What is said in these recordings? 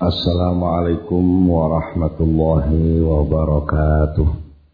Assalamualaikum warahmatullahi wabarakatuh.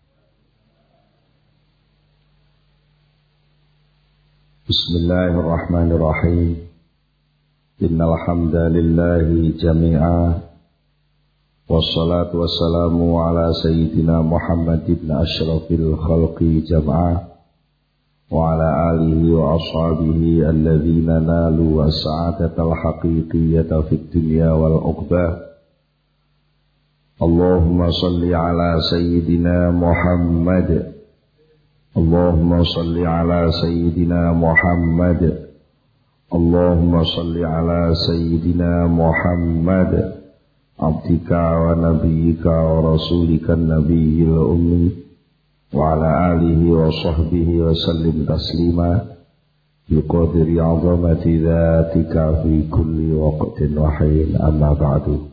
Bismillahirrahmanirrahim. Innal hamdalillahi jami'a. Wassalatu wassalamu ala sayyidina Muhammad ibn asyrafil khalqi jam'a. Wa ala alihi wa ashabihi alladhina nalu as-sa'adatal haqiqiyyata fid dunya wal uqbah. Allahumma salli ala sayyidina Muhammad. Allahumma salli ala sayyidina Muhammad. Allahumma salli ala sayyidina Muhammad. Abdika wa nabiyyika wa rasulika nabiyil ummi. Wa ala alihi wa sahbihi wa sallim taslima biqadri 'azamati dzatika fi kulli waqtin wa hin, amma ba'du.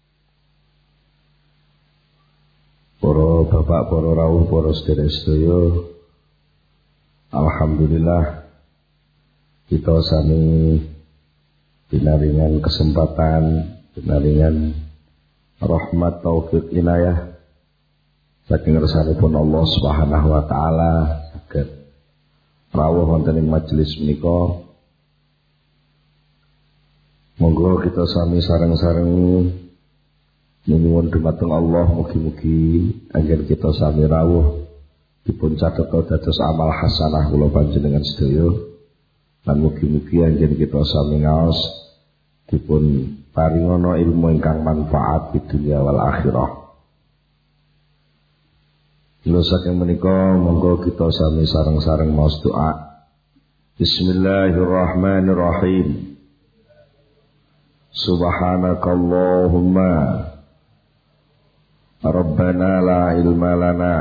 Para bapak, para rawuh, para sedherek, alhamdulillah kita sami pinaringan kesempatan, pinaringan rahmat taufik inayah saking ngersanipun Allah Subhanahu wa taala saged rawuh wonten ing majelis menika. Monggo kita sami sareng-sareng nyuwun dumateng Allah mugi-mugi anggen kita sami rawuh dipun catet dados amal hasanah kula panjenengan sedaya, lan mugi-mugi anggen kita sami ngaos dipun paringono ilmu ingkang manfaat di dunia wal akhirah. Lha saking menika monggo kita sami sareng-sareng maos doa. Bismillahirrahmanirrahim. Subhanakallahumma Rabbana la ilma lana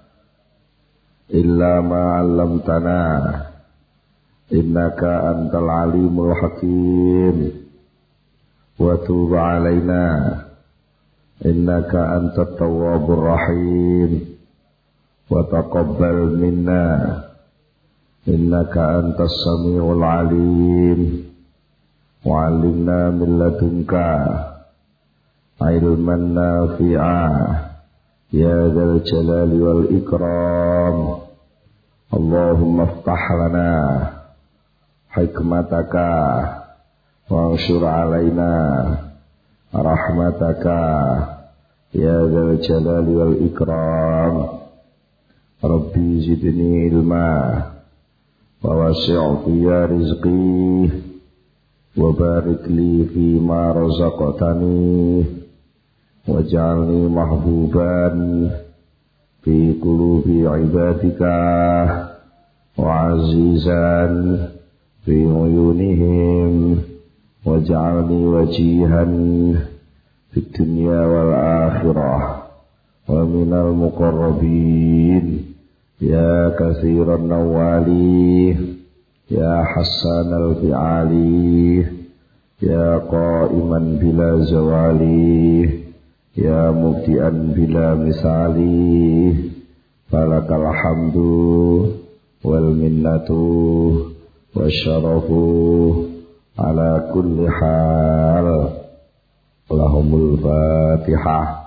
illa ma 'allamtana innaka antal alimul hakim wa tub 'alaina innaka antat tawwabur rahim wa taqabbal minna innaka antas samiul alim wa 'allimna min ladunka ilman nafi'a ya dzal jalali wal ikram. Allahumma iftah lana hikmataka wa anshur 'alaina rahmataka ya dzal jalali wal ikram. Rabbi zidni ilma wa wasi' fiya rizqi wa barik li fi ma razaqtani waj'alni mahbuban fi qulubi ibadika wa azizan fi uyunihim waj'alni wajihan fid dunya wal akhirah wa minal muqarrabin. Ya kathiran nawali, ya hassan al-fi'ali, ya qa'iman bila zawali, ya mubdi'an bila misali, falakal hamdu wal minnatu wasyarafu ala kulli hal. Lahumul fatihah.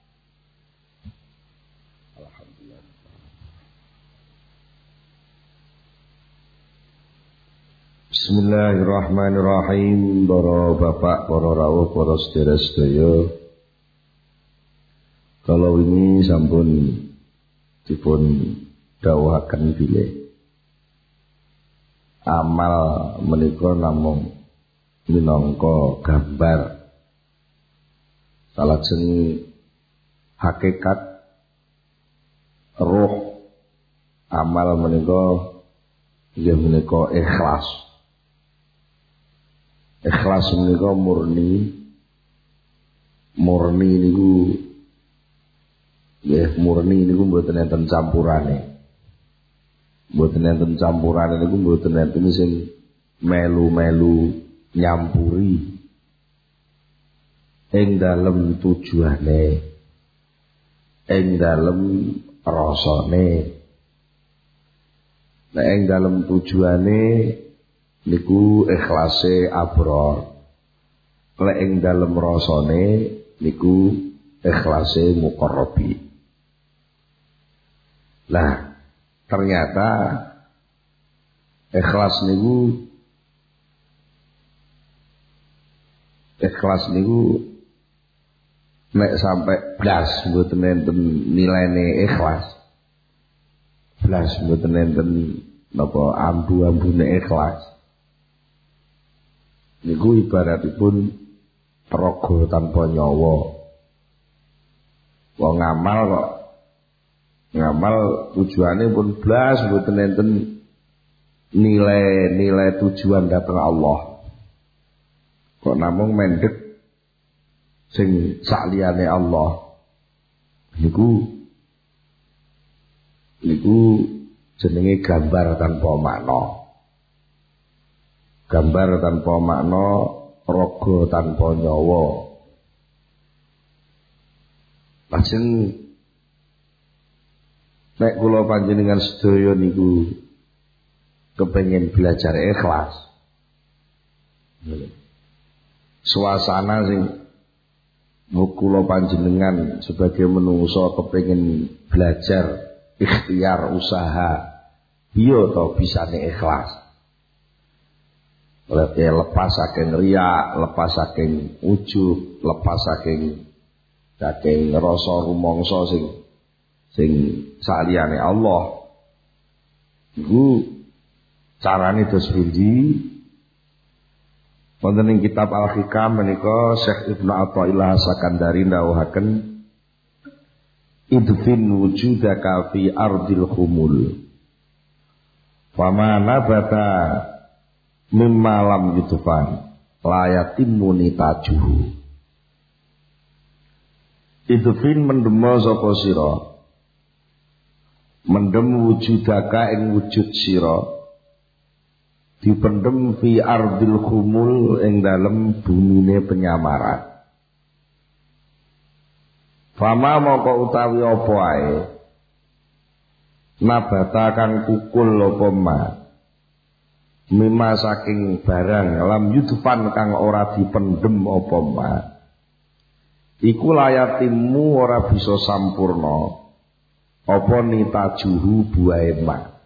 Bismillahirrahmanirrahim. Para bapak, para rawuh, para sedherek, kalau ini sampun dipun dawuhaken bilih amal menika namung minangka gambar salajeng hakikat roh amal menika inggih menika ikhlas. Ikhlas menika murni niku nggih, murni niku mboten enten campurane. Mboten enten campurane niku mboten enten sing melu-melu nyampuri ing dalem tujuane, ing dalem rasane. Nek ing dalem tujuane niku ikhlase abrar. lek ing dalem rasane niku ikhlase muqarrabi. Lah ternyata ikhlas niku nek sampai blas mboten enten nilaine ikhlas. Blas mboten enten napa ambu-ambune ikhlas. Niku ibaratipun raga tanpa nyawa. Wong ngamal tujuane pun blas mboten enten nilai tujuan dhateng Allah. Kok namung mendhet sing sakliyane Allah. Niku jenenge gambar tanpa makna. Gambar tanpa makna, raga tanpa nyawa. Lajeng nek kula panjenengan sedaya niku kepengin belajar ikhlas. Suasana sing kula panjenengan sebagai menungso kepengin belajar ikhtiar usaha iya to bisane ikhlas. Lepas saking riya, lepas saking ujub, lepas saking rasa rumangsa sing saliyane Allah. Iku carane dos pundi? Wonten ing kitab Al-Hikam menika Syekh Ibnu Athaillah Sakandari ndhawuhaken idfin wujudaka fi ardil khumul. Fama nabata mimma lam yutfan la yatimmu nitajuhu. Idfin mendem sapa sira, mendem wujudaka ing wujud sira, dipendem fi ardil khumul ing dalem bumine penyamaran. Fama moko utawi apa ae nabata kang kukul apa ma mimma saking barang lam yudfan kang ora dipendem apa ma iku layatimu ora bisa sampurna apa nitajuhu buahe ma.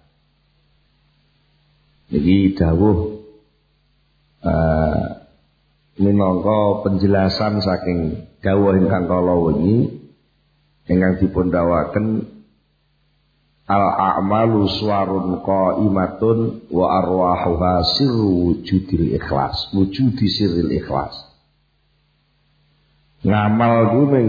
Iki dawuh minangka penjelasan saking dawuh ingkang kala wengi ingkang dipun dawaken al-a'malu suwarun qaimatun wa arwahuha sirru wujudil ikhlas, wujudi sirril ikhlas. Ngamal ku mung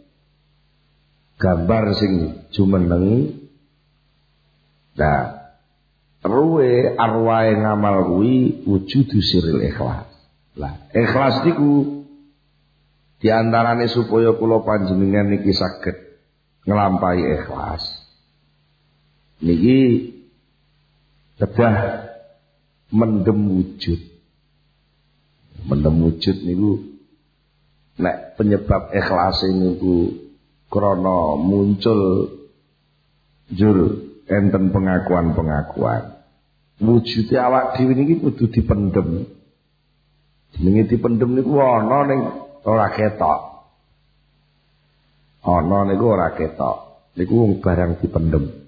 gambar sing jumeneng. Nah, ruwe arwahe ngamal kuwi wujudu sirril ikhlas. Lah, ikhlas niku diantarane supaya kula panjenengan niki saged nglampahi ikhlas. Niki kedah mendem wujud. Mendem wujud niku nek penyebab ikhlas niku krana muncul jur enten pengakuan-pengakuan. Wujude awak dhewe niki kudu dipendem. Jenenge dipendem niku ana ning ora ketok. Ana niku ora ketok. Niku barang dipendem.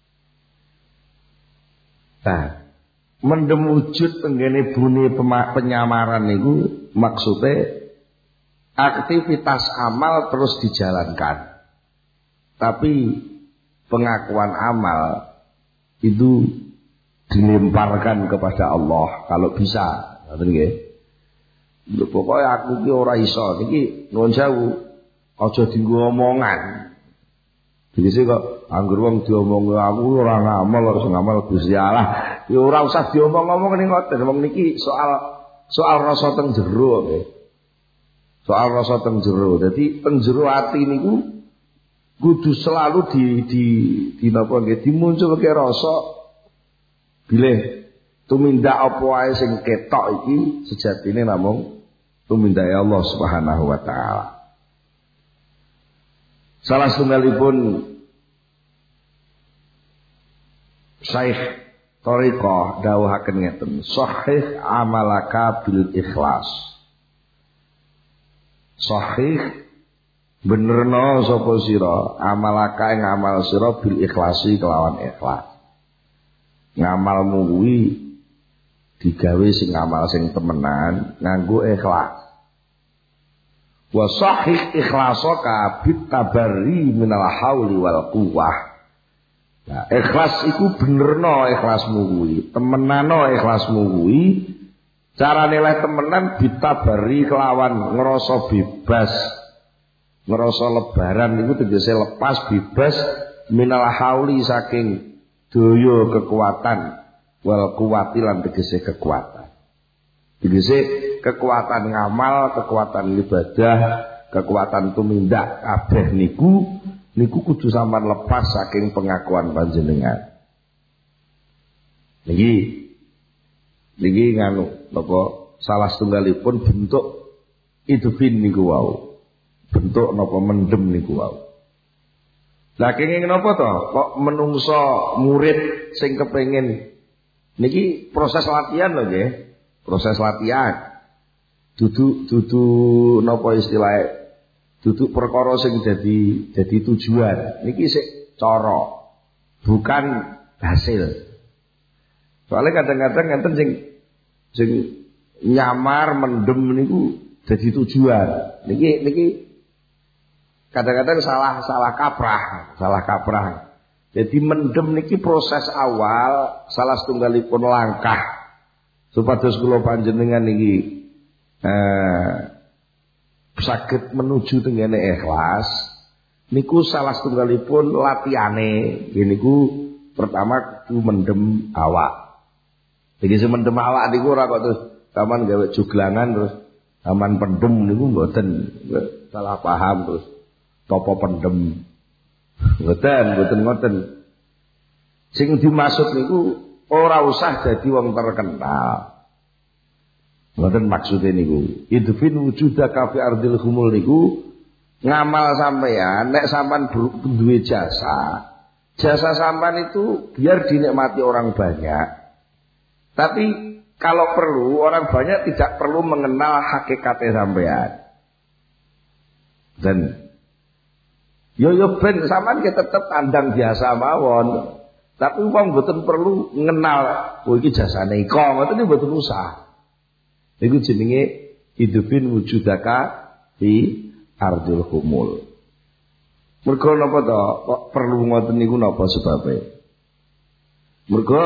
Nah, mendem wujud tenggene bune penyamaran niku maksude aktivitas amal terus dijalankan. Tapi pengakuan amal itu dilemparkan kepada Allah kalau bisa. Ngoten nggih. Pokoke aku ki ora iso niki nuwun sewu aja dienggo omongan. Jadi kok anggur wong diomong aku ora ngamal harus ngamal Gusti Allah. Ya ora usah diomong-omong ning ngoten. Wong niki soal rasa teng jero nggih. Soal rasa teng jero. Dadi teng jero ati niku kudu selalu di napa nggih dimunculke rasa bilih tumindak apa wae sing ketok iki sejatine namung tumindake Allah Subhanahu wa taala. Salah setunggalipun Syekh Thariqah dawuhaken ngeten, sahih amalaka bil ikhlas. Sahih benerno sapa sira amalaka ing amal sira bil ikhlasi kelawan ikhlas. Ngamalmu kuwi digawe sing amal sing temenan nganggo ikhlas. Wa sahih ikhlasaka bit tabarri minal hauli wal quwwah. Nah, ikhlas iku benerno ikhlasmu kuwi, temenano ikhlasmu kuwi. Carane leh temenan bit tabarri kelawan ngrasa bebas. Ngrasa lebaran iku tegese lepas bebas minal hauli saking daya kekuatan wal quwwati lan tegese kekuatan. Tegese kekuatan ngamal, kekuatan ibadah, kekuatan tumindak kabeh niku kudu sampean lepas saking pengakuan panjenengan. Niki nganu napa salah setunggalipun bentuk idufin niku wau. Bentuk napa mendem niku wau. Lah kenging napa to? Kok menungso murid sing kepengin niki proses latihan lho nggih. Proses latihan. Dudu napa istilahnya? Dudu perkara sing jadi tujuan. Niki sik cara, bukan hasil. Soalnya kadang-kadang enten sing nyamar mendem niku jadi tujuan. Niki kadang-kadang salah kaprah. Jadi mendem niki proses awal salah setunggalipun langkah supados kula panjenengan niki saged menuju tengene ikhlas niku salah setunggalipun latihane. Niku pertama kudu mendem awak. Jadi mendem awak niku ora kok terus sampean gawe juglangan terus sampean pendem niku mboten, salah paham terus topo pendem. Mboten ngoten. Sing dimaksud niku ora usah dadi wong terkenal. Mboten maksude niku. Idfin wujudaka fi ardil humul niku ngamal sampean nek sampean duwe jasa. Jasa sampean itu biar dinikmati orang banyak. Tapi kalau perlu orang banyak tidak perlu mengenal hakikatnya sampean. Dan yo ben sampean ki tetep andang biasa mawon. Tapi wong mboten perlu ngenal oh iki jasane iko, ngoten mboten usah. Iku jenenge hidupin wujudaka fi ardil humul. Mergo napa to? Kok perlu ngoten niku napa sebabe? Mergo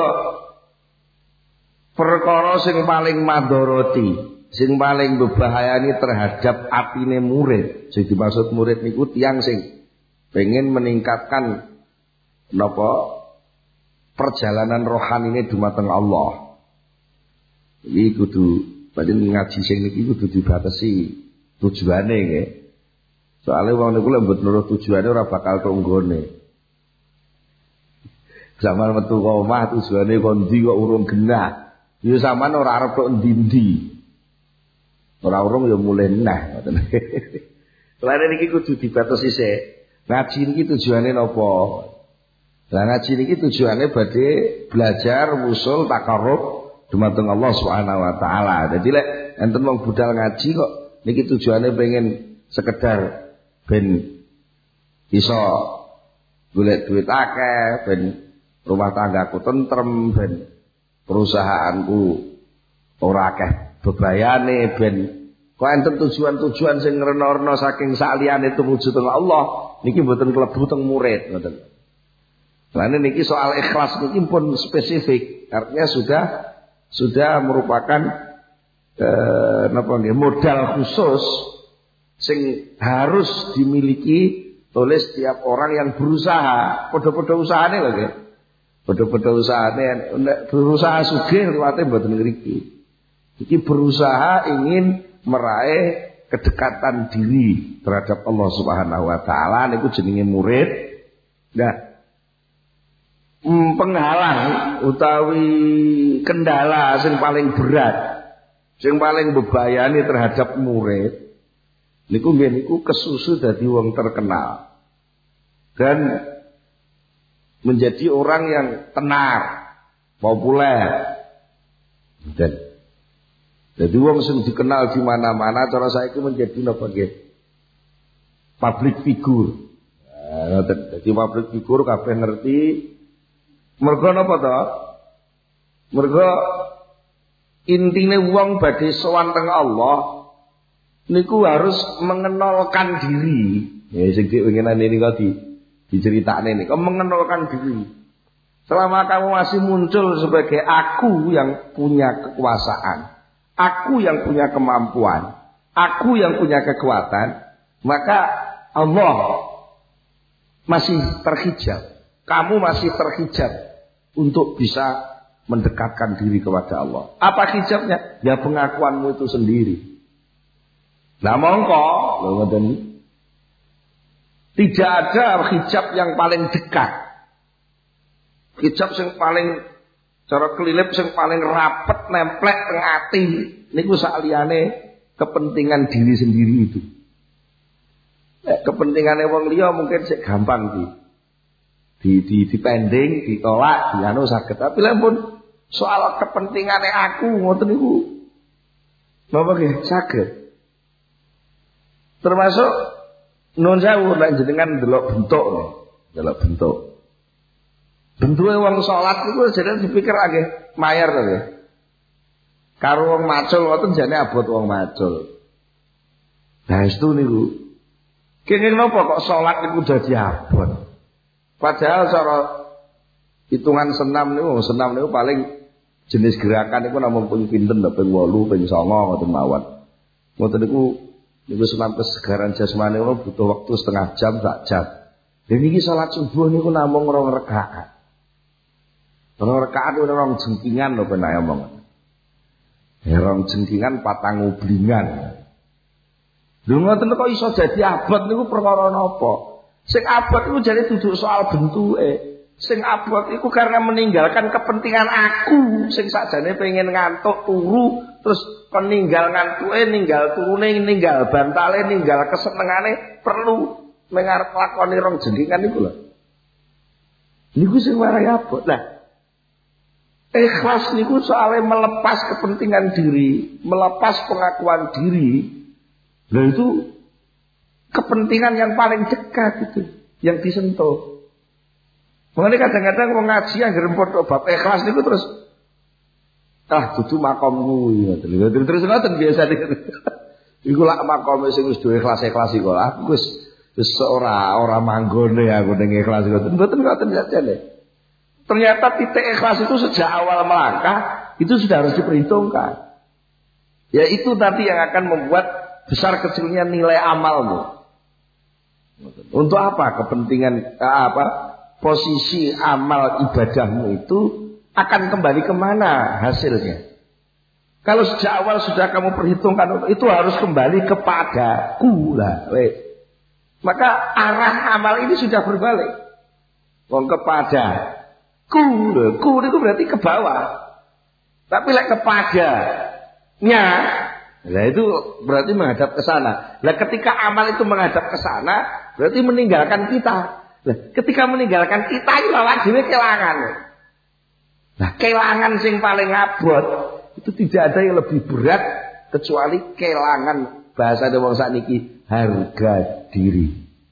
perkara sing paling madharati, sing paling mbahayani terhadap atine murid. Sing dimaksud murid niku tiyang sing pengen meningkatkan napa perjalanan rohanine dumateng Allah. Iki kudu padahal ngaji sing niki kudu dibatasi tujuane nggih. Soale wong niku lek mboten nurut tujuane ora bakal tonggone. Zaman metu ka omah tujuane kon ndi kok urung genah. Ya sampean ora arep tok endi-endi. Ora urung ya mulih neh ngoten. Lare niki kudu dibatasi sik. Ngaji niki tujuane napa? Lah ngaji niki tujuane badhe belajar usul takarrub dumateng Allah Subhanahu wa taala. Dadi lek enten wong budal ngaji kok niki tujuane pengen sekedar ben iso golek duit akeh, ben rumah tanggaku tentrem, ben perusahaanku ora akeh bebayane, ben kok enten tujuan-tujuan sing ngrena-rena saking saliyane tumuju teng Allah niki mboten klebu teng murid ngoten. Lah niki soal ikhlas niki pun spesifik, artinya sudah merupakan modal khusus sing harus dimiliki oleh setiap orang yang berusaha. Padha-padha usahane lho nggih. Padha-padha usahane nek berusaha sugih liwate mboten ngriki. Iki berusaha ingin meraih kedekatan diri terhadap Allah Subhanahu wa taala niku jenenge murid. Nah, penghalang utawi kendala sing paling berat, sing paling bebayani terhadap murid niku nggih niku kesusu dadi wong terkenal dan menjadi orang yang tenar, populer. Dan Jadi wong sing dikenal di mana-mana cara saiki menjadi napa nggih? Public figure. Nah, jadi public figure kabeh ngerti. Mergo napa to? Mergo intine wong badhe sowan teng Allah niku harus mengenalkan diri. Ya sing diinginan ini kok diceritakne niku mengenalkan diri. Selama kamu masih muncul sebagai aku yang punya kekuasaan, aku yang punya kemampuan, aku yang punya kekuatan, maka Allah masih terhijab. Kamu masih terhijab untuk bisa mendekatkan diri kepada Allah. Apa hijabnya? Ya pengakuanmu itu sendiri. Nah mongko, tidak ada hijab yang paling dekat. Hijab yang paling cara kelilip yang paling rapet nemplek teng ati niku saliyane kepentingan diri sendiri itu. Kepentingane wong liya mungkin sik gampang dipending, ditolak, dianu saged. Tapi lamun soal kepentingane aku ngoten niku napa nggih saged. Termasuk nun sewu nek jenengan delok bentuk. Bentuke wong salat niku jenengan dipikir agih mayar to nggih. Karo wong macul ngoten jane abot wong macul. Nah itu niku. Kenging napa kok salat niku dadi abot? Padahal cara hitungan senam niku paling jenis gerakan niku namung ping pinten lho ping 8, ping 9 ngoten mawon. Ngoten niku senam kesegaran jasmani butuh waktu setengah jam, sak jam. Lha niki salat subuh niku namung 2 rakaat. 2 rakaat orang jengkingan lho penak omong. Ya orang jengkingan patang ublingan. Lho ngoten kok iso dadi abot niku perkara napa? Sing abot iku jane duduk soal bentuke. Sing abot iku karena meninggalkan kepentingan aku sing sakjane pengen ngantuk turu terus peninggal ngantuke, ninggal turune, ninggal bantale, ninggal kesenengane perlu mengarep lakoni rong jengkingan niku lho. Niku sing marai abot. Nah, ikhlas niku soalnya melepas kepentingan diri, melepas pengakuan diri. Nah itu kepentingan yang paling dekat itu yang disentuh. Makanya kadang-kadang wong ngaji anggere padha bab ikhlas niku terus dudu makommu ya. Terus ngoten biasa niku. Iku lak makome sing wis duwe ikhlas-ikhlas iku. Aku wis ora manggone aku ning ikhlas ngoten. Mboten jane. Ternyata titik ikhlas itu sejak awal melangkah itu sudah harus diperhitungkan. Ya itu tadi yang akan membuat besar kecilnya nilai amalmu. Untuk apa? Kepentingan posisi amal ibadahmu itu akan kembali kemana hasilnya? Kalau sejak awal sudah kamu perhitungkan itu harus kembali kepadaku lah. Maka arah amal ini sudah berbalik. Kepada ku itu berarti ke bawah. Tapi kepadanya, lah itu berarti menghadap ke sana. Lah ketika amal itu menghadap ke sana, berarti meninggalkan kita. Lah ketika meninggalkan kita itu awak dhewe kelangan. Nah, kelangan sing paling abot itu tidak ada yang lebih berat kecuali kelangan bahasa wong sakniki harga diri.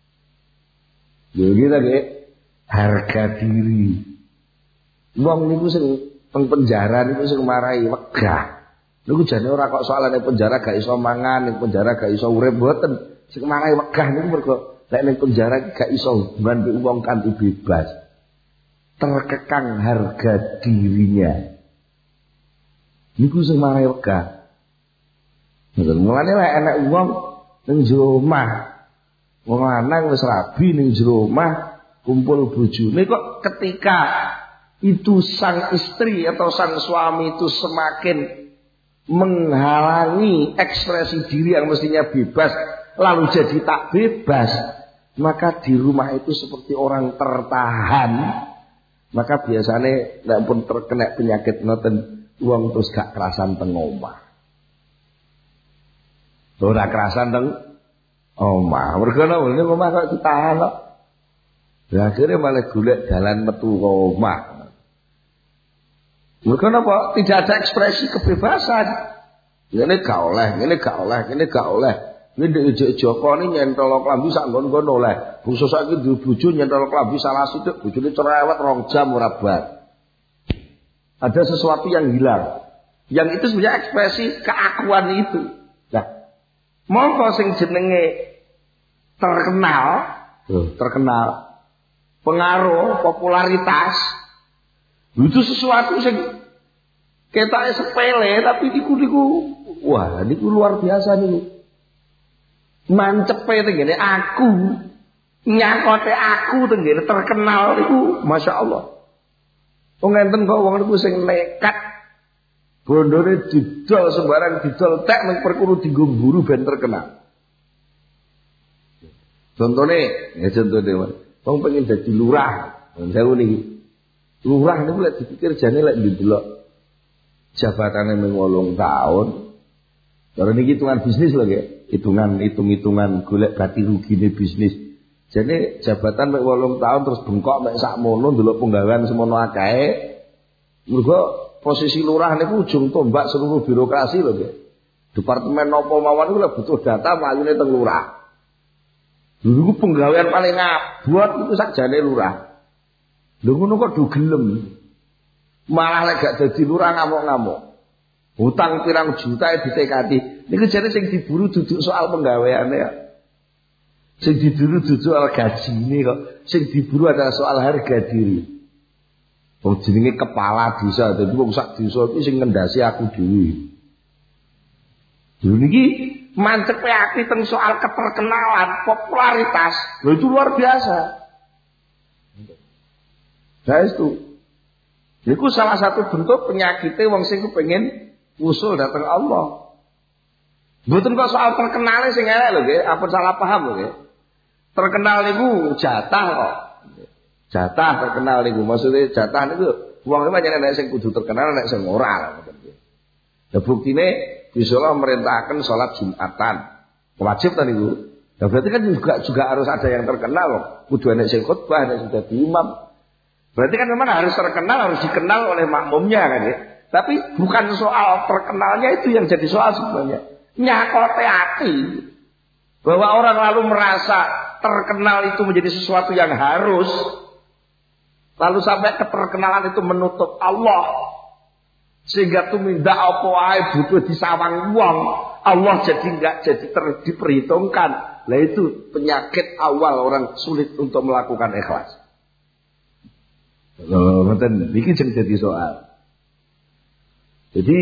Lho kita nggih harga diri. Wong niku sing teng penjara niku sing marahi wegah. Niku jane ora kok soalane penjara gak iso mangan, ning penjara gak iso urip mboten. Sing marahi wegah niku mergo lek ning penjara iki gak iso hubungan mbek wong kanthi bebas. Terkekang harga dirinya. Niku sing marahi wegah. Mulane lek enek wong ning jero omah. Wong lanang wis rabi ning jero omah kumpul bojone kok ketika itu sang istri atau sang suami itu semakin menghalangi ekspresi diri yang mestinya bebas lalu jadi tak bebas, maka di rumah itu seperti orang tertahan. Maka biasanya nek pun terkena penyakit ngoten wong terus gak kerasan teng omah. Ora kerasan teng omah. Mergo ning omah kok ditahan kok. Lah akhirnya malah golek dalan metu ke omah. Mereka apa? Tidak ada ekspresi kebebasan. Ngene gak oleh, ngene gak oleh, ngene gak oleh. Ini ndek Joko ini nyentol klambi sak nggon-nggon oleh. Bungsu saiki duwe bojo nyentol klambi salah sithik bojone cerewet 2 jam ora bar. Ada sesuatu yang hilang. Yang itu sebenarnya ekspresi keakuan itu. Nah, mongko sing jenenge terkenal, pengaruh, popularitas, itu sesuatu sing ketake sepele tapi niku wah niku luar biasa niku. Mancepe tenggene aku, nyakote aku tenggene terkenal niku masyaallah. Wong enten kok wong niku sing nekat bondone didol sembarang didol tek ning perkuru dienggo guru ben terkenal. Contone wong pengen dadi lurah, sewu niki. Lurah niku lek dipikir jane lek ndelok jabatane mung 8 tahun. Cara niki hitungan bisnis lho nggih. Hitung-hitungan golek ganti rugine bisnis. Jane jabatan mek 8 tahun terus bengkok mek sakmono ndelok penggawean semono akeh. Mergo posisi lurah niku ujung tombak seluruh birokrasi lho nggih. Departemen napa mawon iku lek butuh data mlayune teng lurah. Dulu penggawean paling abot itu sakjane lurah. Lho ngono kok do gelem. Malah lek gak dadi lurah ngamuk-ngamuk. Hutang pirang juta ditekati. Niku jane sing diburu duduk soal penggaweane ya. Sing diburu duduk soal gajine kok. Sing diburu adalah soal harga diri. Wong jenenge kepala desa, dadi wong sak desa iki sing ngendhasi aku dhewe. Lho niki mancepe ati teng soal keterkenalan, popularitas. Lho itu luar biasa. Guys itu. Iku salah satu bentuk penyakitnya wong sing pengen usul datang Allah. Mboten kok soal terkenale sing elek lho nggih, apa salah paham lho nggih. Terkenal niku jatah kok. Jatah terkenal niku maksudnya jatah niku wong iki pancen nek sing kudu terkenal nek sing ora ngoten nggih. Lah buktine bisa merintahkan salat Jumatan. Wajib ta niku. Lah berarti kan juga harus ada yang terkenal kok. Kudu ana sing khotbah, ana sing dadi imam. Berarti kan memang harus terkenal, harus dikenal oleh makmumnya kan ya. Tapi bukan soal terkenalnya itu yang jadi soal sebenarnya. Nyakote hati. Bahwa orang lalu merasa terkenal itu menjadi sesuatu yang harus. Lalu sampai keterkenalan itu menutup Allah. Sehingga tumindak apa wae butuh disawang wong. Allah jadi enggak jadi diperhitungkan. Lah itu penyakit awal orang sulit untuk melakukan ikhlas. Ngoten iki sing dadi soal. Jadi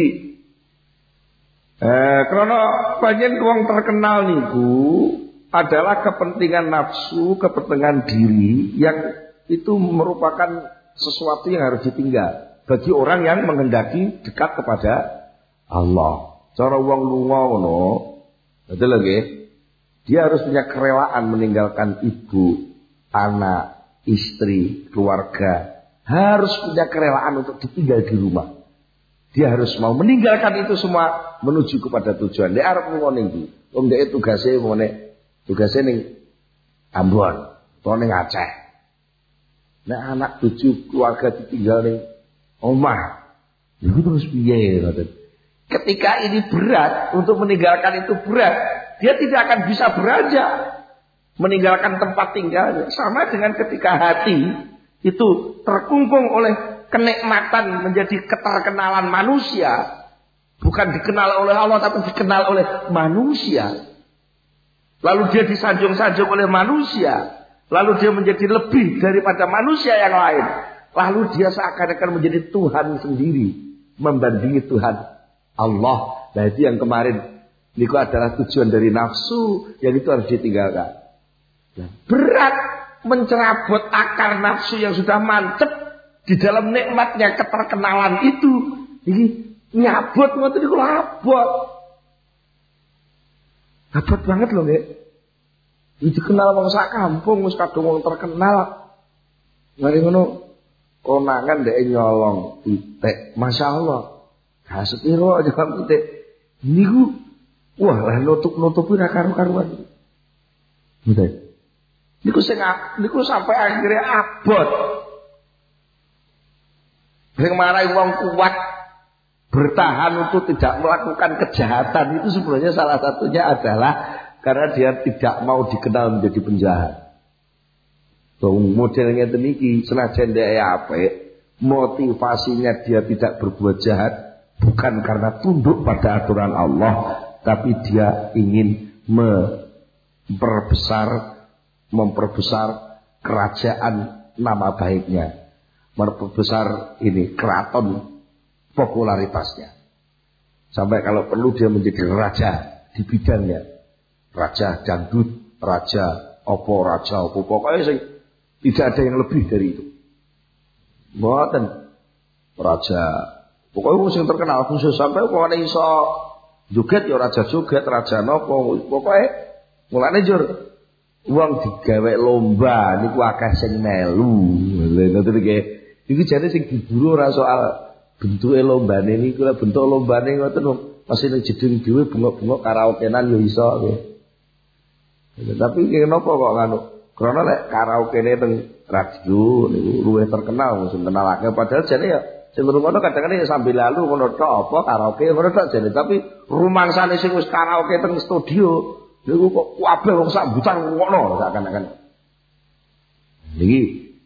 karena banyak wong terkenal niku adalah kepentingan nafsu, kepentingan diri yang itu merupakan sesuatu yang harus ditinggal bagi orang yang menghendaki dekat kepada Allah. Cara wong lunga ngono, betul nggih? Dia harus punya kerelaan meninggalkan ibu, anak, istri, keluarga. Harus punya kerelaan untuk ditinggal di rumah. Dia harus mau meninggalkan itu semua menuju kepada tujuan. Dia arep ngono iki. Wong dhek tugase ning Ambon, utawa ning Aceh. Nek anak bojo keluarga ditinggal ning omah, iku terus piye ngoten. Ketika ini berat, untuk meninggalkan itu berat, dia tidak akan bisa beranjak meninggalkan tempat tinggalnya. Sama dengan ketika hati itu terkungkung oleh kenikmatan menjadi keterkenalan manusia, bukan dikenal oleh Allah tapi dikenal oleh manusia. Lalu dia disanjung-sanjung oleh manusia, lalu dia menjadi lebih daripada manusia yang lain. Lalu dia seakan-akan menjadi Tuhan sendiri, membandingi Tuhan Allah. Nah itu yang kemarin itu adalah tujuan dari nafsu, yang itu harus ditinggalkan. Nah, berat mencerabut akar nafsu yang sudah mantep di dalam nikmatnya keterkenalan itu. Ini nyabut ngoten niku abot. Abot banget loh nggih. Iki dikenal wong sak kampung wis kadung wong terkenal. Mari ngono konangan dhek nyolong pitik. Masyaallah. Ha sepiro aja pitik. Niku wah lah nutup-nutupi ra karu-karuan. Nggih. Niku sampai akhirnya abot. Sing marai wong kuat bertahan untuk tidak melakukan kejahatan itu sebenarnya salah satunya adalah karena dia tidak mau dikenal menjadi penjahat. Modelnya demikian, senajan dia apik, motivasinya dia tidak berbuat jahat bukan karena tunduk pada aturan Allah, tapi dia ingin memperbesar kerajaan nama baiknya, memperbesar ini keraton popularitasnya. Sampai kalau perlu dia menjadi raja di bidangnya. Raja dangdut, raja opo, pokoknya tidak ada yang lebih dari itu. Mboten raja, pokoknya yang terkenal khusus sampai pokoknya iso joget ya raja joget, raja nopo, pokoknya mulane jur wong digawe lomba niku akeh sing melu. Ngoten iki jane sing diburu ora soal bentuke lombane niku, lek bentuk lombane ngoten masih ning jeding dhewe bengok-bengok karaokean yo iso nggih. Tapi kenapa kok ngono? Karena lek karaoke-ne teng radio niku luwih terkenal sing kenalake padahal jane ya sing ngono kadang-kadang ya sambil lalu ngono tok apa karaoke ngono tok jane, tapi rumangsane sing wis karaoke teng studio niku kok kabeh wong sak butan ngono seakan-akan. Niki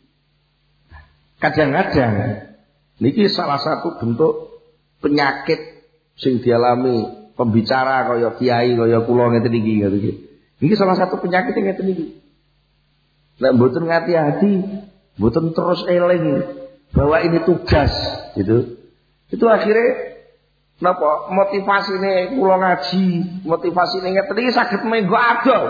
kadang-kadang niki salah satu bentuk penyakit sing dialami pembicara kaya kiai kaya kula ngeten iki ngoten iki. Niki salah satu penyakit yang ngeten iki. Nek mboten ngati-hati, mboten terus eling bahwa ini tugas gitu. Itu akhirnya napa motivasine kula ngaji, motivasine ngeten iki saged menggo adol.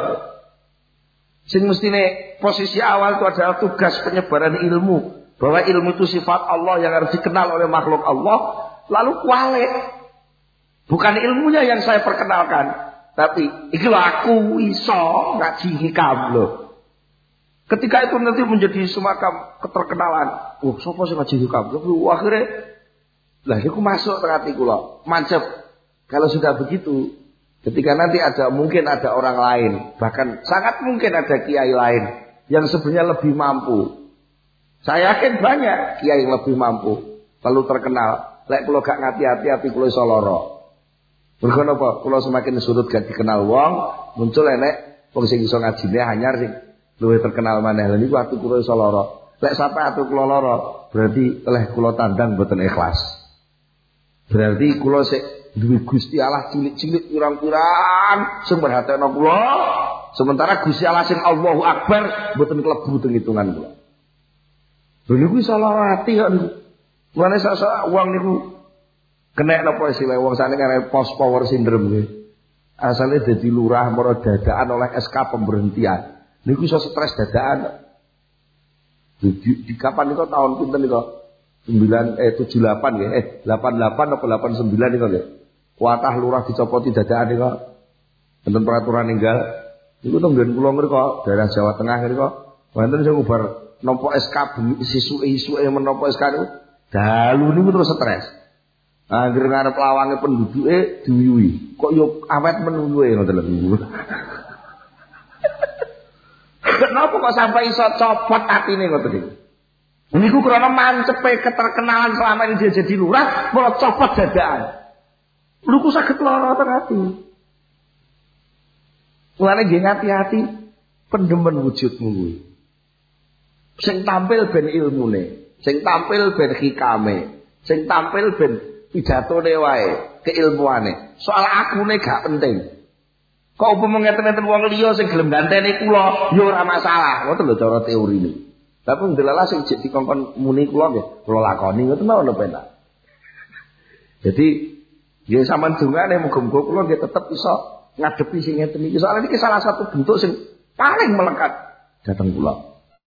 Sing mestine posisi awal itu adalah tugas penyebaran ilmu, bahwa ilmu itu sifat Allah yang harus dikenal oleh makhluk Allah, lalu kualik. Bukan ilmunya yang saya perkenalkan, tapi iki lho aku iso ngaji hikam lho. Ketika itu nanti menjadi semacam keterkenalan. Oh, sapa sing ngaji hikam? Akhirnya lah iku masuk ke hati kula. Mancep. Kalau sudah begitu, ketika nanti mungkin ada orang lain, bahkan sangat mungkin ada kiai lain yang sebenarnya lebih mampu. Saya yakin banyak kiai yang lebih mampu, lalu terkenal. Lek kula gak ngati-hati ati kula iso lara. Mergo napa? Kula semakin surut gak dikenal wong, muncul enek wong sing iso ngajine anyar sing luwih terkenal maneh. Lha niku ati kula iso lara. Lek sampe ati kula lara, berarti oleh kula tandang boten ikhlas. Berarti kula sik duwe Gusti Allah cilik-cilik pirang-pirang sing merhatekno kula, sementara Gusti Allah sing Allahu Akbar boten klebu teng hitungan kula. Lha niku iso lara ati kok niku. Mulane sak wong niku kena napa istilah wong sakniki ngarep post power syndrome nggih. Asale dadi lurah mara dadakan oleh SK pemberhentian. Niku iso stres dadakan. Di kapan niku tahun pinten niku? 78 nggih. 88 apa 89 niku nggih. Kuatah lurah dicopoti dadakan niku. Wonten peraturan ninggal. Niku tenggen kula mriku daerah Jawa Tengah niku. Wonten sing ubar nampa SK isuke menapa SK niku. Dalu niku terus stres. Anggere ngarep lawange penduduke diwiwi. Kok yo awet menunggue ngoten lho. Kenapa kok sampai iso copot atine ngoten niku? Niku krana mancepe keterkenalan selama ini dia jadi lurah, malah copot dadakan. Lho ku saged lara teng ati. Mulane nggih hati-hati pendemen wujudmu kuwi. Sing tampil ben ilmune, sing tampil ben hikame, sing tampil ben pidatone wae, keilmuane. Soal akune gak penting. Kok upama ngeten-ngeten wong liya sing gelem ganteni kula, ya ora masalah. Ngoten lho cara teorine. Tapi ndelala sing jek dikongkon muni kula nggih, kula lakoni ngoten mawon penak. Jadi nggih sampean dongane muga-muga kula nggih tetep iso ngadepi sing ngeten iki. Soale iki salah satu bentuk sing paling melekat dhateng kula.